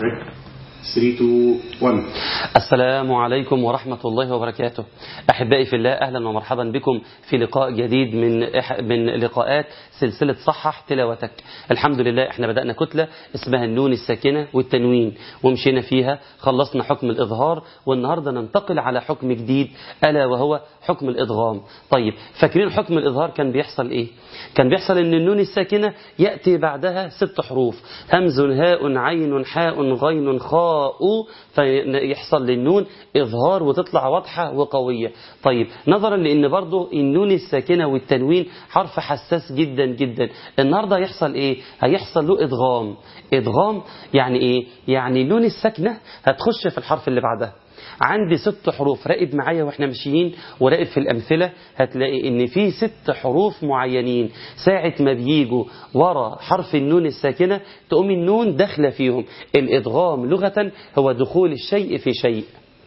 3 2 1. السلام عليكم ورحمة الله وبركاته. أحبائي في الله، أهلا ومرحبا بكم في لقاء جديد من لقاءات سلسلة صحح تلاوتك. الحمد لله احنا بدأنا كتلة اسمها النون الساكنة والتنوين ومشينا فيها، خلصنا حكم الإظهار، والنهاردة ننتقل على حكم جديد ألا وهو حكم الإدغام. طيب فاكرين حكم الإظهار كان بيحصل إيه؟ كان بيحصل إن النون الساكنة يأتي بعدها 6 حروف، همز هاء عين حاء غين خاء، فيحصل للنون إظهار وتطلع واضحة وقوية. طيب نظرا لأن برضو النون الساكنة والتنوين حرف حساس جدا جدا، النهاردة هيحصل إيه؟ هيحصل له إدغام. إدغام يعني إيه؟ يعني النون الساكنة هتخش في الحرف اللي بعدها. عندي 6 حروف، راقب معايا واحنا ماشيين وراقب في الأمثلة، هتلاقي ان في 6 حروف معينين ساعة ما بيجوا ورا حرف النون الساكنة تقوم النون داخله فيهم. الإدغام لغة هو دخول الشيء في شيء،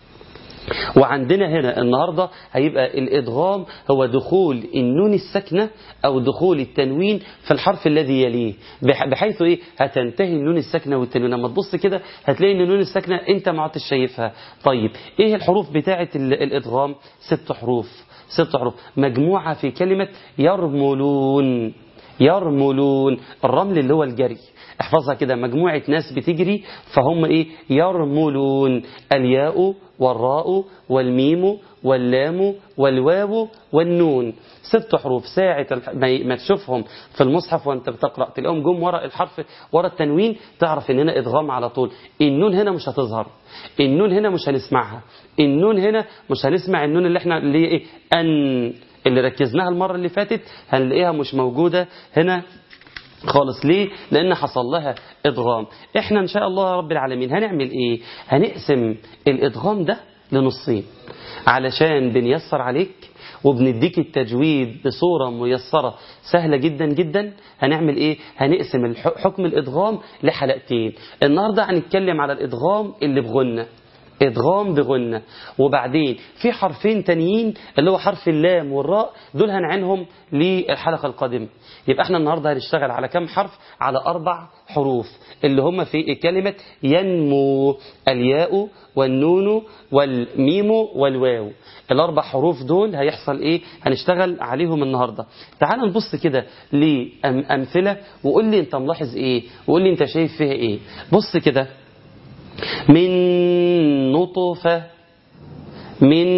وعندنا هنا النهاردة هيبقى الإدغام هو دخول النون الساكنة أو دخول التنوين في الحرف الذي يليه، بحيث إيه؟ هتنتهي النون الساكنة والتنوين. لما تبص كده هتلاقي ان النون الساكنة انت ما عدتش شايفها. طيب ايه الحروف بتاعة الإدغام؟ 6 حروف. 6 حروف مجموعة في كلمة يرملون. يرملون، الرمل اللي هو الجري، احفظها كده، مجموعة ناس بتجري فهم ايه؟ يرملون. الياء والراء والميم واللام والواو والنون. 6 حروف ساعة ما تشوفهم في المصحف وانت بتقرأ تلاقيهم جم ورا الحرف ورا التنوين، تعرف ان هنا ادغام على طول. النون هنا مش هتظهر، النون هنا مش هنسمعها، النون هنا مش هنسمع النون اللي احنا اللي ايه؟ ان اللي ركزناها المرة اللي فاتت هنلاقيها مش موجودة هنا خالص. ليه؟ لأن حصل لها إدغام. إحنا إن شاء الله رب العالمين هنعمل إيه؟ هنقسم الإدغام ده لنصين علشان بنيسر عليك وبنديك التجويد بصورة ميسرة سهلة جدا جدا. هنعمل إيه؟ هنقسم حكم الإدغام لحلقتين. النهاردة هنتكلم على الإدغام اللي بغنة، إدغام بغنة، وبعدين في حرفين تانيين اللي هو حرف اللام والراء، دول هنعينهم للحلقة القادمة. يبقى احنا النهاردة هنشتغل على كم حرف؟ على 4 حروف اللي هم في كلمة ينمو، الياء والنون والميم والواو. ال4 حروف دول هيحصل ايه؟ هنشتغل عليهم النهاردة. تعال نبص كده لأمثلة وقول لي انت ملاحظ ايه، وقول لي انت شايف فيها ايه. بص كده، من نطفة، من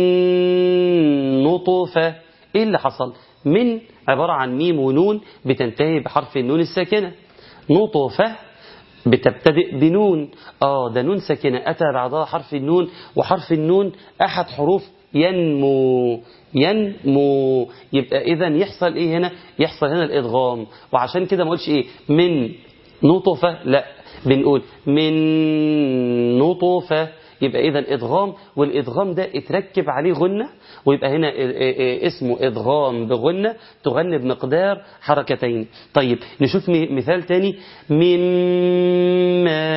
نطفة، ايه اللي حصل؟ من عبارة عن ميم ونون بتنتهي بحرف النون الساكنة، نطفة بتبتدئ بنون، ده نون ساكنة أتى بعدها حرف النون، وحرف النون أحد حروف ينمو. ينمو، يبقى إذن يحصل إيه هنا؟ يحصل هنا الإدغام. وعشان كده ما قلتش إيه من نطفة، لا، بنقول من نطفة. يبقى إذا إدغام، والإدغام ده اتركب عليه غنة، ويبقى هنا اسمه إدغام بغنة تغني بمقدار حركتين. طيب نشوف مثال تاني، مما.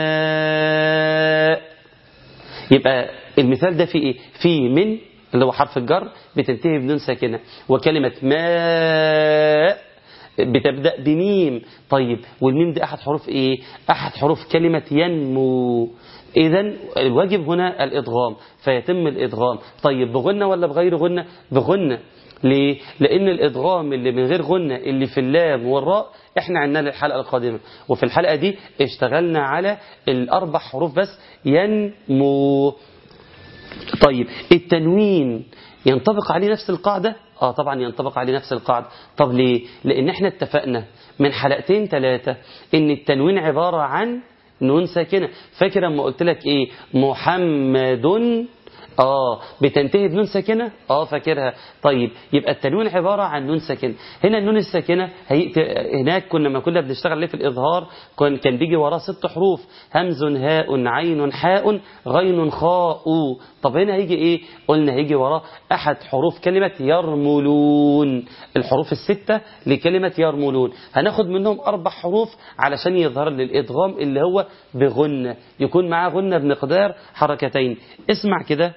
يبقى المثال ده فيه إيه؟ فيه من اللي هو حرف الجر بتنتهي بنون ساكنة، وكلمة ماء بتبدأ بميم. طيب والميم دي أحد حروف إيه؟ أحد حروف كلمة ينمو. إذن الواجب هنا الإدغام، فيتم الإدغام. طيب بغنة ولا بغير غنة؟ بغنة. ليه؟ لأن الإدغام اللي من غير غنة اللي في اللام والراء احنا عندنا للحلقة القادمة، وفي الحلقة دي اشتغلنا على ال4 حروف بس، ينمو. طيب التنوين ينطبق عليه نفس القاعدة؟ طبعا ينطبق عليه نفس القاعدة. طب ليه؟ لأن احنا اتفقنا من حلقتين 3 ان التنوين عبارة عن نون ساكنة. فاكر لما قلت لك ايه؟ محمد، بتنتهي بنون ساكنة، فاكرها. طيب يبقى التنوين عبارة عن نون ساكنة. هنا النون الساكنة هناك كنا بنشتغل عليه في الإظهار كان بيجي وراه 6 حروف، همز هاء عين حاء غين خاء. طب هنا هيجي ايه؟ قلنا هيجي وراه أحد حروف كلمة يرملون، الحروف ال6 لكلمة يرملون هناخد منهم 4 حروف علشان يظهر للإدغام اللي هو بغنة، يكون معاه غنة بمقدار حركتين. اسمع كده،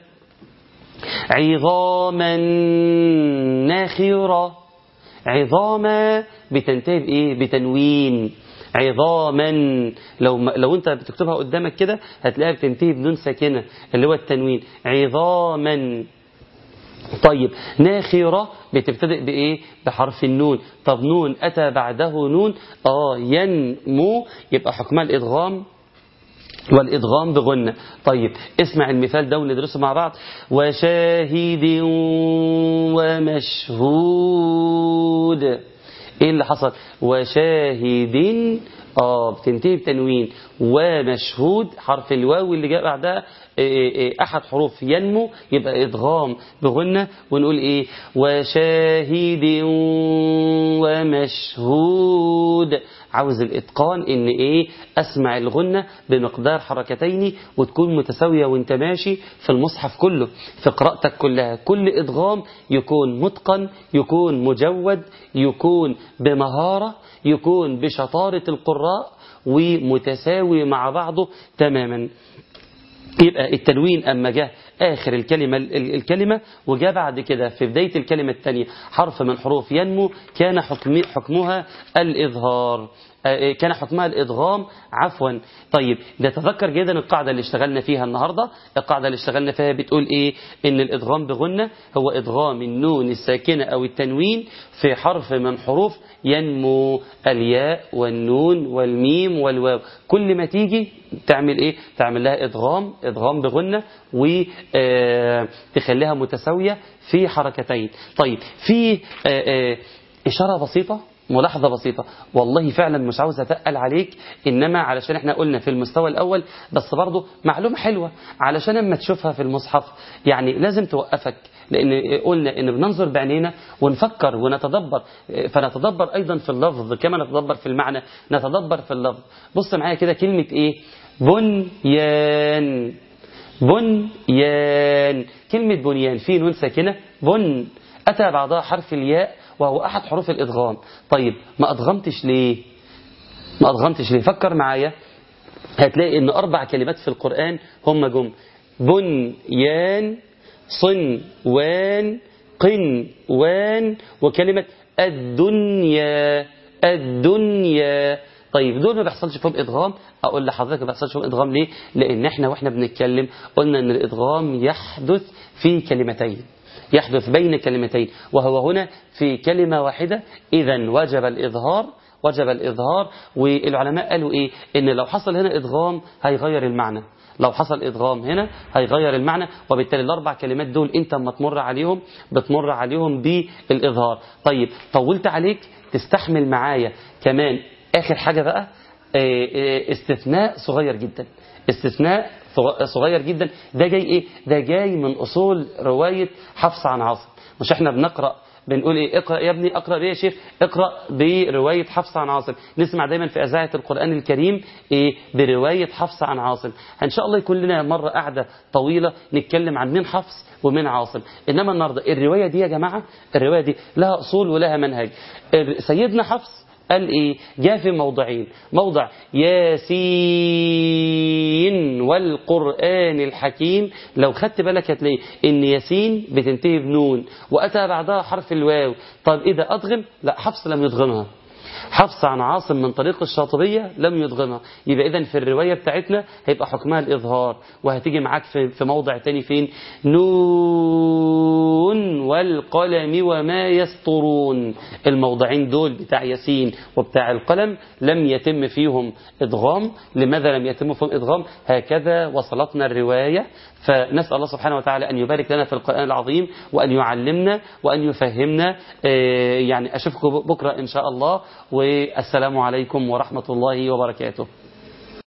عظاما ناخرة. عظاما بتنتهي بإيه؟ بتنوين. عظاما. لو انت بتكتبها قدامك كده هتلاقيها بتنتهي بنون ساكنة اللي هو التنوين، عظاما. طيب ناخرة بتبتدئ بإيه؟ بحرف النون. طب نون أتى بعده نون ينمو، يبقى حكمها الإدغام، والإدغام بغنة. طيب اسمع المثال ده وندرسه مع بعض. وشاهد ومشهود. ايه اللي حصل؟ وشاهد بتنتهي بتنوين، ومشهود حرف الواو اللي جاء بعدها احد حروف ينمو، يبقى ادغام بغنة. ونقول ايه؟ وشاهد ومشهود. عاوز الاتقان ان ايه؟ اسمع الغنة بمقدار حركتين وتكون متساوية وانت ماشي في المصحف كله، في قراءتك كلها. كل ادغام يكون متقن، يكون مجود، يكون بمهارة، يكون بشطارة القراء ومتساوي مع بعضه تماما. يبقى التنوين أما جاء آخر الكلمة وجاء بعد كده في بداية الكلمة الثانية حرف من حروف ينمو، كان حكمها الإظهار، كان حكمها الإدغام عفوا. طيب نتذكر جدا القاعدة اللي اشتغلنا فيها النهاردة. القاعدة اللي اشتغلنا فيها بتقول إيه؟ إن الإدغام بغنة هو إدغام النون الساكنة أو التنوين في حرف من حروف ينمو، الياء والنون والميم والواو. كل ما تيجي تعمل إيه؟ تعمل لها إدغام بغنة وتخليها متساوية في حركتين. طيب في إشارة بسيطة، ملاحظة بسيطة، والله فعلا مش عاوز أتقل عليك، إنما علشان احنا قلنا في المستوى الأول، بس برضو معلومة حلوة علشان اما تشوفها في المصحف يعني لازم توقفك، لأن قلنا إن بننظر بعينينا ونفكر ونتدبر، فنتدبر أيضا في اللفظ كما نتدبر في المعنى، نتدبر في اللفظ. بص معايا كده كلمة إيه؟ بنيان. بنيان، كلمة بنيان في نون ساكنة بن، أتى بعدها حرف الياء وهو أحد حروف الإدغام. طيب ما أدغمتش ليه؟ فكر معايا، هتلاقي إن 4 كلمات في القرآن هم جم بنيان، صنوان، قنوان، وكلمة الدنيا. طيب دول ما بيحصلش فيهم إدغام. أقول لحضرتك ما بيحصلش فيهم إدغام ليه؟ لأن احنا واحنا بنتكلم قلنا إن الإدغام يحدث في كلمتين، يحدث بين كلمتين، وهو هنا في كلمة واحدة. إذن وجب الإظهار. والعلماء قالوا إيه؟ إن لو حصل هنا إدغام هيغير المعنى، لو حصل إدغام هنا هيغير المعنى، وبالتالي ال4 كلمات دول أنت لما بتمر عليهم بالإظهار. طيب طولت عليك، تستحمل معايا كمان آخر حاجة بقى، استثناء صغير جدا. ده جاي إيه؟ ده جاي من أصول رواية حفص عن عاصم. مش احنا بنقول ايه؟ اقرأ يا ابني. اقرأ ليه يا شيخ؟ اقرأ برواية حفص عن عاصم. نسمع دايما في إذاعة القرآن الكريم ايه؟ برواية حفص عن عاصم. ان شاء الله يكون لنا مرة قاعدة طويلة نتكلم عن من حفص ومن عاصم. انما النهاردة الرواية دي يا جماعة، الرواية دي لها أصول ولها منهج. سيدنا حفص قال ايه؟ جاء في موضعين، موضع ياسين والقرآن الحكيم. لو خدت بالك هتلاقي ان ياسين بتنتهي بنون واتى بعدها حرف الواو. طب اذا ادغم؟ لا، حفص لم يدغمها. حفص عن عاصم من طريق الشاطبية لم يدغمها. يبقى إذن في الرواية بتاعتنا هيبقى حكمها الإظهار. وهتيجي معاك في موضع تاني فين؟ نون والقلم وما يسطرون. الموضعين دول بتاع ياسين وبتاع القلم لم يتم فيهم إدغام. لماذا لم يتم فيهم إدغام؟ هكذا وصلتنا الرواية. فنسأل الله سبحانه وتعالى أن يبارك لنا في القرآن العظيم وأن يعلمنا وأن يفهمنا. يعني أشوفكم بكرة إن شاء الله، والسلام عليكم ورحمة الله وبركاته.